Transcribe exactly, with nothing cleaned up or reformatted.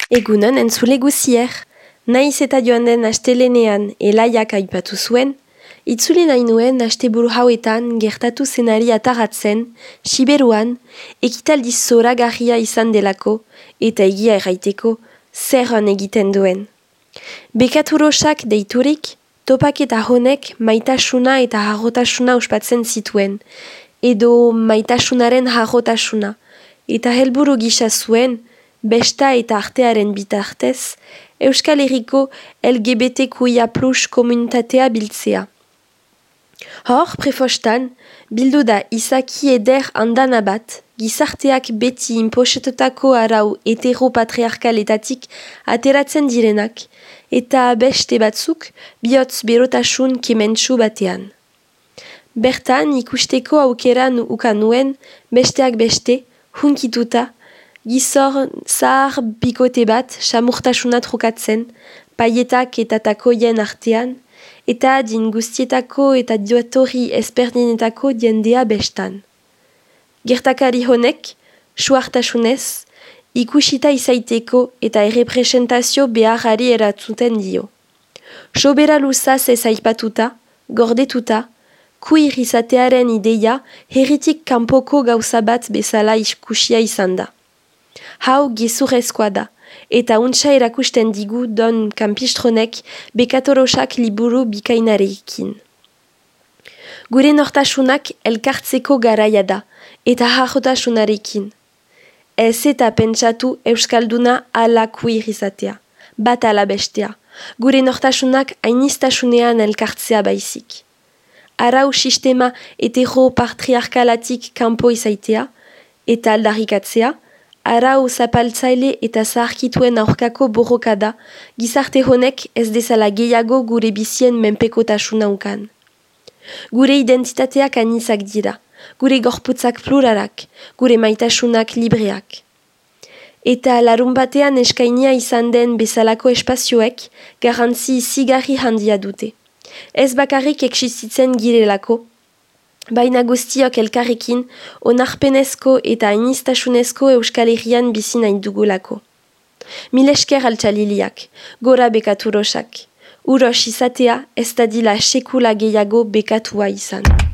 Egunon entzule guzier. Naiz eta joan den astelenean elaiak aipatu zuen, itzuli nahi nuen asteburu hauetan gertatu zenari ataratzen, Siberuan, ekitaldi zoragarria izan delako eta egia erraiteko zerran egiten duen. Bekaturosak deiturik, topaketa honek maitasuna eta harrotasuna ospatzen zituen, edo maitasunaren harrotasuna, eta helburu gisa zuen, besta eta artearen bitartez, Euskal Herriko L G B T Q I A plus komunitatea biltzea. Hor, prefostan, bildu da izaki eder andana bat, gizarteak beti inposetutako arau heteropatriarkaletatik ateratzen direnak, eta beste batzuk bihotz berotasun kementsu batean. Bertan ikusteko aukeran ukan nuen, besteak beste, hunkituta, gizor zahar bikote bat samurtasuna trukatzen, paietak eta takoien artean, eta adin guztietako eta diotorri ezberdinetako jendea bestan. Gertakari honek, suartasunez, ikusita izaiteko eta errepresentazio beharrari eratzuten dio. Sobera luzaz ez aipatuta, gordetuta, kuir izatearen ideia herritik kanpoko gauza bat bezala ikusia izan da. Hau gezurrezkoa da, eta untsa erakusten digu don kanpistronek bekatorosak liburu bikainarekin. Gure nortasunak elkartzeko garaia da, eta harrotasunarekin. Ez eta pentsatu euskalduna ala kuir izatea, bat ala bestea, gure nortasunak ainistasunean elkartzea baizik. Arau sistema heteropatriarkalatik kanpo izaitea, eta aldarrikatzea, arau zapaltzaile eta zaharkituen aurkako borrokada, gizarte honek ez dezala gehiago gure bizien menpekotasuna ukan. Gure identitateak anizak dira, gure gorputzak pluralak, gure maitasunak libreak. Eta larun batean eskainia izan den bezalako espazioek garrantzi zigarri handia dute. Ez bakarrik existitzen girelako, baina guztiok elkarrekin onarpenezko eta ainistasunezko Euskal Herrian bizi nahi dugulako. Mil esker altxaliliak, gora bekaturosak. Uros izatea ez dadila sekula gehiago bekatua izan.